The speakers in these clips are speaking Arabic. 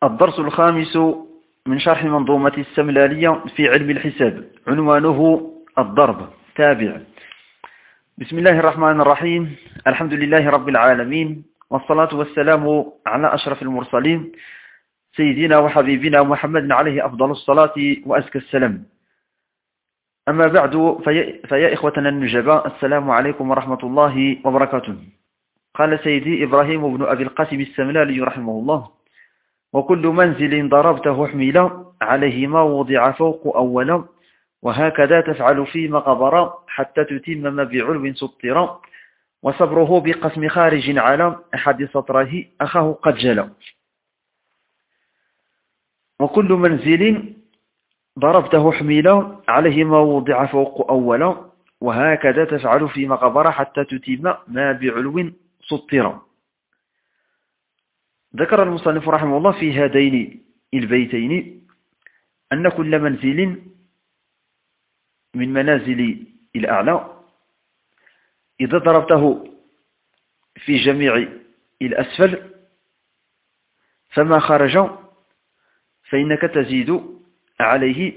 الدرس الخامس من شرح منظومة السملالية في علم الحساب، عنوانه الضرب. تابع. بسم الله الرحمن الرحيم. الحمد لله رب العالمين، والصلاة والسلام على أشرف المرسلين سيدنا وحبيبنا محمد عليه أفضل الصلاة وأزكى السلام. أما بعد فيا إخوتنا النجباء، السلام عليكم ورحمة الله وبركاته. قال سيدي إبراهيم بن أبي القاسم السملالي رحمه الله: وكل منزل ضربته حميلا عليه ما وضع فوق أولا، وهكذا تفعل في مقبرة حتى تتم ما بعلو سطرا، وصبره بقسم خارج على أحد سطره أخاه قد جلى. وكل منزل ضربته حميلا عليه ما وضع فوق أولا، وهكذا تفعل في مقبرة حتى تتم ما بعلو سطرا. ذكر المصنف رحمه الله في هذين البيتين أن كل منزل من منازل الأعلى إذا ضربته في جميع الأسفل فما خرج فإنك تزيد عليه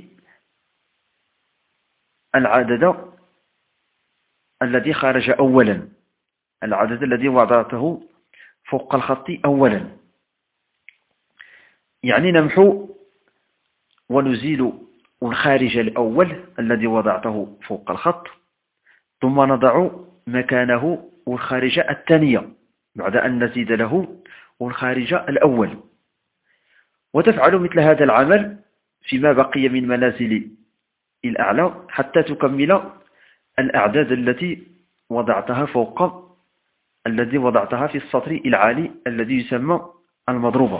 العدد الذي خرج أولا، العدد الذي وضعته فوق الخط أولا. يعني نمحو ونزيل الخارج الأول الذي وضعته فوق الخط، ثم نضع مكانه الخارج الثانية بعد أن نزيد له الخارج الأول. وتفعل مثل هذا العمل فيما بقي من منازل الأعلى حتى تكمل الأعداد التي وضعتها الذي وضعتها في السطر العالي الذي يسمى المضروبة.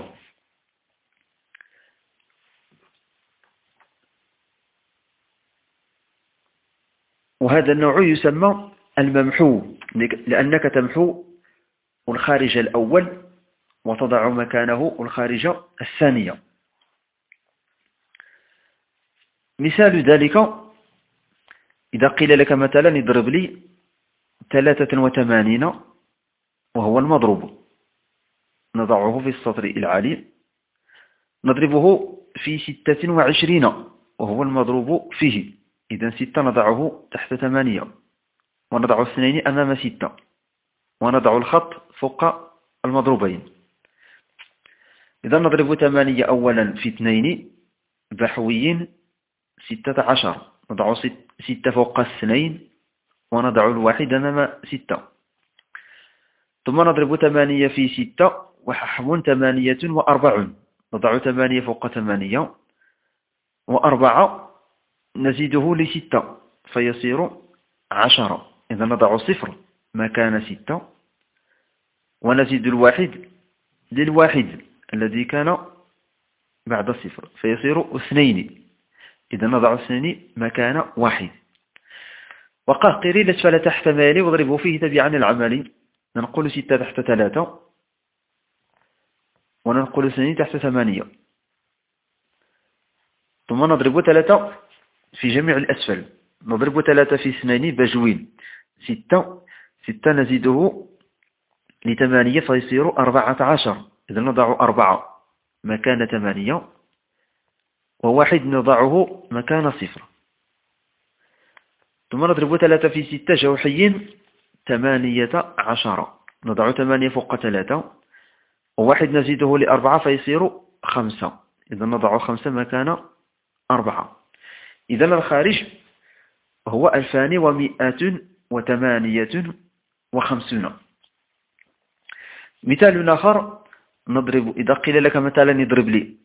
وهذا النوع يسمى الممحو، لأنك تمحو الخارج الأول وتضع مكانه الخارج الثانية. مثال ذلك إذا قيل لك مثلا اضرب لي 83 وهو المضروب، نضعه في السطر العالي، نضربه في 26 وهو المضروب فيه، إذن 6 نضعه تحت 8 ونضع 2 أمام 6 ونضع الخط فوق المضروبين. إذا نضرب 8 أولا في 2 بحوي 16، نضع 6 فوق 2 ونضع الواحد أمام 6، ثم نضرب 8 في 6 وححو 48، نضع 8 فوق 8 و4 نزيده ل6 فيصير 10، إذا نضع 0 مكان 6 ونزيد الواحد للواحد الذي كان بعد 0 فيصير 2، إذا نضع 2 مكان 1. وقهقري الأسفل تحت مالي واضربه فيه تبعا العمل، ننقل 6 تحت 3 وننقل 2 تحت 8، ثم نضرب 3 في جميع الأسفل، نضرب 3 في 2 بجوين 6 نزيده ل8 فيصير 14، إذا نضع 4 مكان 8 وواحد نضعه مكان 0، ثم نضرب 3 في 6 جوحي 18، نضع 8 فوق 3 وواحد نزيده ل4 فيصير 5، إذا نضع 5 مكان 4. إذا الخارج هو 2158. مثال آخر نضرب، إذا قيل لك مثلا اضرب لي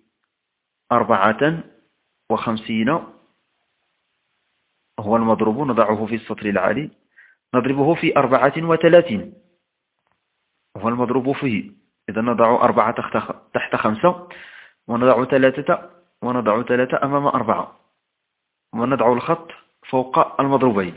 54 هو المضروب، نضعه في السطر العالي، نضربه في 34 هو المضروب فيه، إذا نضع 4 تحت 5 ونضع 3 أمام 4 ونضع الخط فوق المضروبين.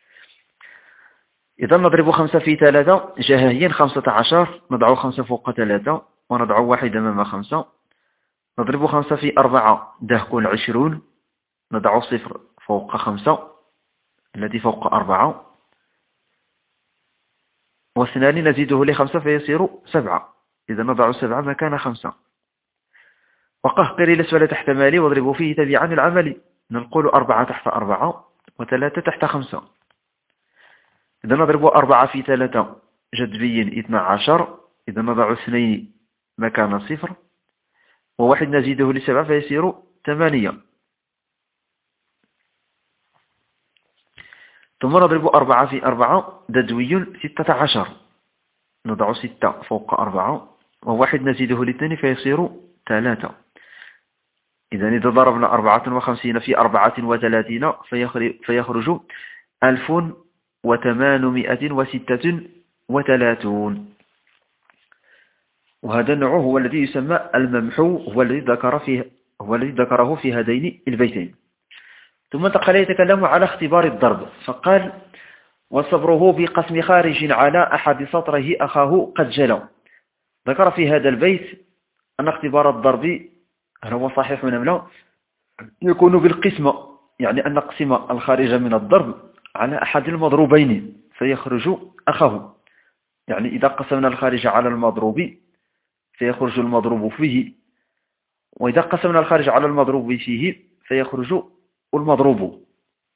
إذا نضرب 5 في 3 جههين 15، نضع 5 فوق 3 ونضع 1 أمام 5، نضرب 5 في 4 دهكون 20، نضع 0 فوق 5 الذي فوق 4، واثنان نزيده ل5 فيصير 7، إذا نضع 7 مكان 5. وقهقر الأسفل تحت مالي واضربوا فيه تبعا العمل. نقول 4 تحت 4 و3 تحت 5. إذا نضرب 4 في 3 جذبيا 12. إذا نضع 2 مكان 0 و1 نزيده ل7 فيصير 8. ثم نضرب 4 في 4 ددوي 16. نضع 6 فوق 4 و1 نزيده ل2 فيصير 3. إذا ضربنا 54 في 34 فيخرج 1836. وهذا النوع هو الذي يسمى الممحو، هو الذي ذكره في هذين البيتين. ثم انتقل يتكلم على اختبار الضرب، فقال: وصبره بقسم خارج على أحد سطره أخاه قد جلى. ذكر في هذا البيت أن اختبار الضرب، هل هو صحيح أم لا، يكون بالقسمة، يعني أن نقسم الخارج من الضرب على أحد المضروبين فيخرج أخاه. يعني إذا قسمنا الخارج على المضروب فيخرج المضروب فيه، وإذا قسمنا الخارج على المضروب فيه فيخرج المضروب.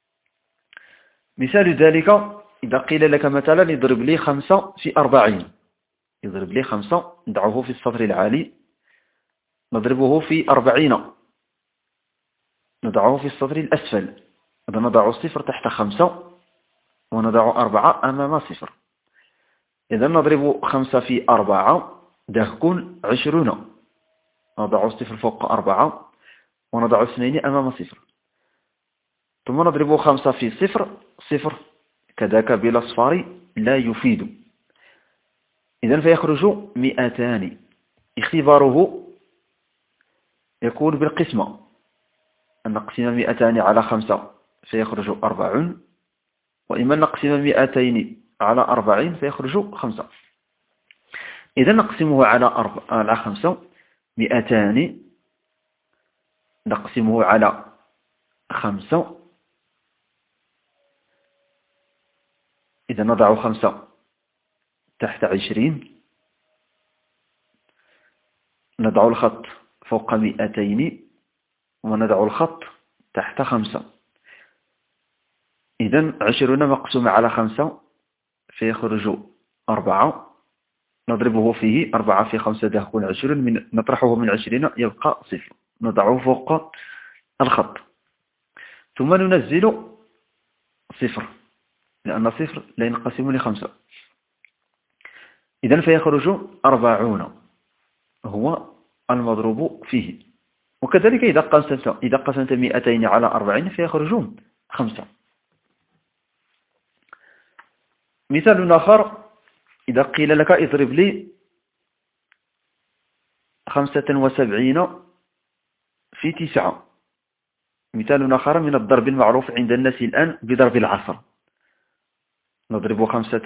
مثال ذلك إذا قيل لك مثلا اضرب لي 5 في 40. يضرب لي 5، ندعوه في السطر العالي، نضربه في 40 ندعوه في السطر الأسفل. إذا نضع 0 تحت 5 ونضع 4 أمام 0. إذا نضرب 5 في 4 تكون 20. نضع 0 فوق 4 ونضع 2 أمام 0. ثم نضرب 5 في 0 0 كذاك بلا صفار لا يفيد. إذن فيخرج 200. اختباره يكون بالقسمة، أن نقسم 200 على 5 فيخرج 40، وإما نقسم 200 على 40 فيخرج 5. إذا نقسمه على 5. 200 نقسمه على 5. إذا نضع 5 تحت 20، نضع الخط فوق 200 وندع الخط تحت 5. إذا 20 مقسومة على 5 فيخرج 4. نضربه فيه 4 في 5 تكون 20، نطرحه من 20 يبقى 0. نضعه فوق الخط ثم ننزل 0 لأن 0 لا ينقسم ل5. إذا فيخرج 40 هو المضروب فيه. وكذلك إذا قسمت 200 على 40 فيخرجون 5. مثال آخر إذا قيل لك اضرب لي 75 في 9. مثال آخر من الضرب المعروف عند الناس الآن بضرب العصر. نضرب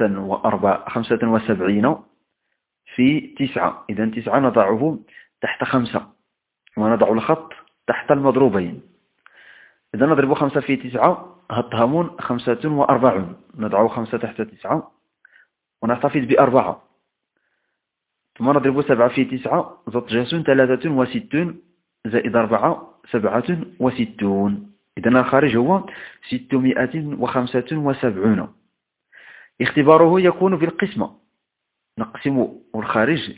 75 في 9. إذا 9 نضعه تحت 5 ونضع الخط تحت المضروبين. إذا نضرب 5 في 9 هتهمون 45. نضع 5 تحت 9 ونحتفظ ب4. ثم نضرب 7 في 9 زوجة 63 زائد 4 67. إذا الخارج هو 675. اختباره يكون بالقسمة، نقسم الخارج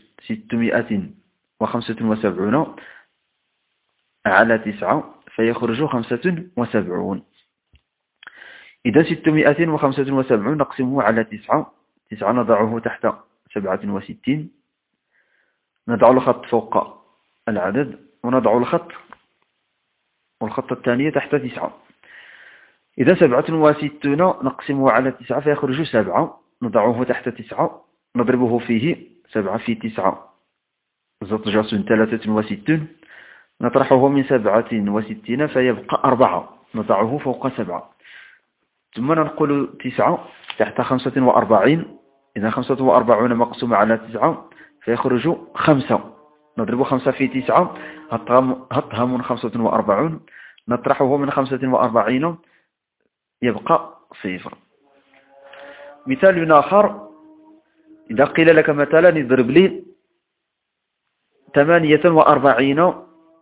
675 على 9 فيخرج 75. إذا 675 نقسمه على 9 نضعه تحت 67، نضع الخط فوق العدد ونضع الخط والخط الثاني تحت 9. إذا 67 نقسمه على 9 فيخرج 7. نضعه تحت 9 نضربه فيه 7 في 9 زوجة 63. نطرحه من 67 فيبقى 4. نضعه فوق 7. ثم ننقل 9 تحت 45. إذا 45 مقسومة على 9 فيخرج 5. نضرب 5 في 9 هتهم 45. نطرحه من 45 يبقى 0. مثال آخر إذا قيل لك مثلا اضرب لي 48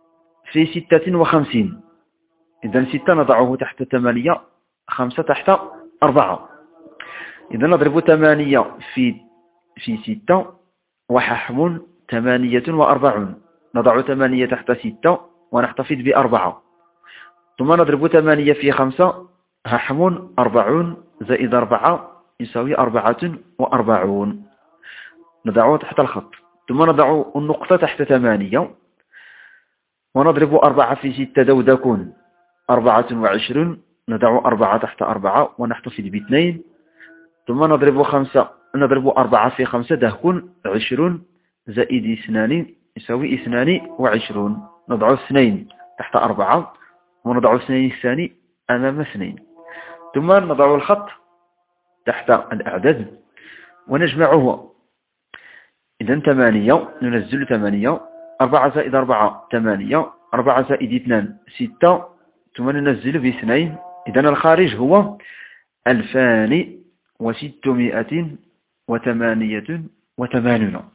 في 56. إذا 6 نضعه تحت 8، 5 تحت 4. إذا نضرب 8 في 6 وححم 48. نضع 8 تحت 6 ونحتفظ ب4. ثم نضرب 8 في 5 هحم 40 زائد 4 يساوي 44. نضعه تحت الخط. ثم نضع النقطة تحت 8 ونضرب 4 في 6 دودكون 24. نضع 4 تحت 4 ونحتفظ ب2. ثم نضرب 4 في 5 دهكون 20 زائد 2 يساوي 22. نضع 2 تحت 4 ونضع 2 الثاني أمام 2. ثم نضع الخط تحت الأعداد ونجمعه. إذا 8 ننزل 8، 4 زائد 4 8، 4 زائد 2 6، ثم ننزل ب2. إذا الخارج هو 2688.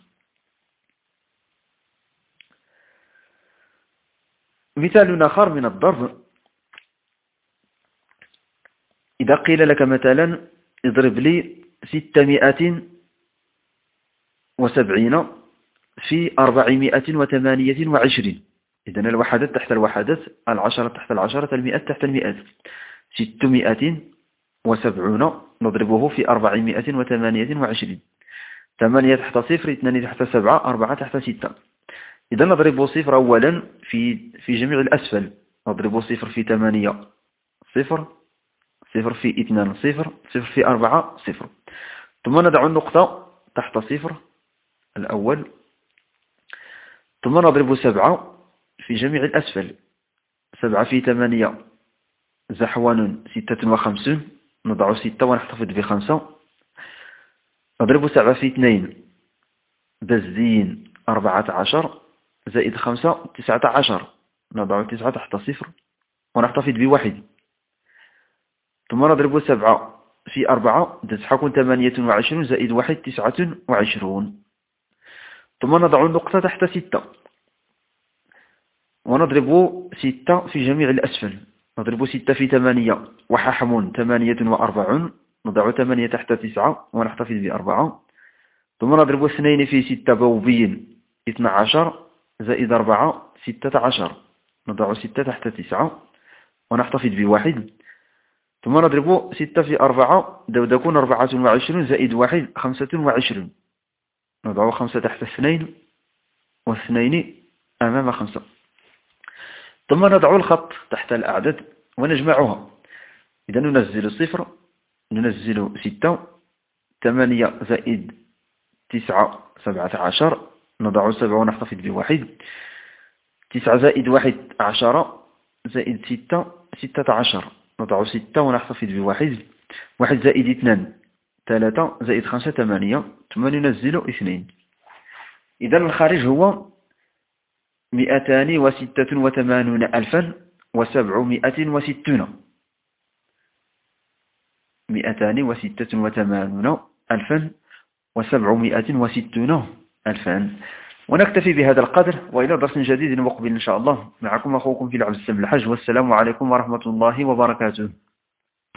مثال آخر من الضرب: إذا قيل لك مثلا اضرب لي 670 في 428. إذن الوحدات تحت الوحدات، العشرة تحت العشرة، المئات تحت المئات. 670 نضربه في 428. 8 تحت 0، 2 تحت 7، 4 تحت 6. إذا نضرب صفر أولا في جميع الأسفل. نضرب صفر في 8 صفر، صفر في 2 صفر، صفر في 4 صفر. ثم ندع النقطة تحت صفر الأول. ثم نضرب 7 في جميع الأسفل. 7 في 8 زحوان 56. نضع 6 ونحتفظ ب5. نضرب 7 في 2 بزين 14 زائد 5 19. نضع 9 تحت 0 ونحتفظ ب1. ثم نضرب 7 في 4 تحكم 28 زائد 1 29. ثم نضع النقطة تحت 6 ونضرب 6 في جميع الأسفل. نضرب 6 في 8 وححم 48. نضع 8 تحت 9 ونحتفظ ب4. ثم نضرب 2 في 6 بوبين 12 زائد 4 16. نضع 6 تحت 9 ونحتفظ ب1. ثم نضرب 6 في 4 تكون 24 زائد 1 25. نضع 5 تحت 2 و2 أمام 5. ثم نضع الخط تحت الأعداد ونجمعها. إذا ننزل 0، ننزل 6، 8 زائد 9 17. نضع 7 ونحتفظ ب1. 9 زائد 1 10 زائد 6 16. نضع 6 ونحتفظ ب1. 1 زائد 2 3 زائد 5 8. ثم ننزل 2. إذا الخارج هو 286,760. 286,760 ونكتفي بهذا القدر، وإلى درس جديد مقبل إن شاء الله. معكم أخوكم في العبد السلام الحج، والسلام عليكم ورحمة الله وبركاته.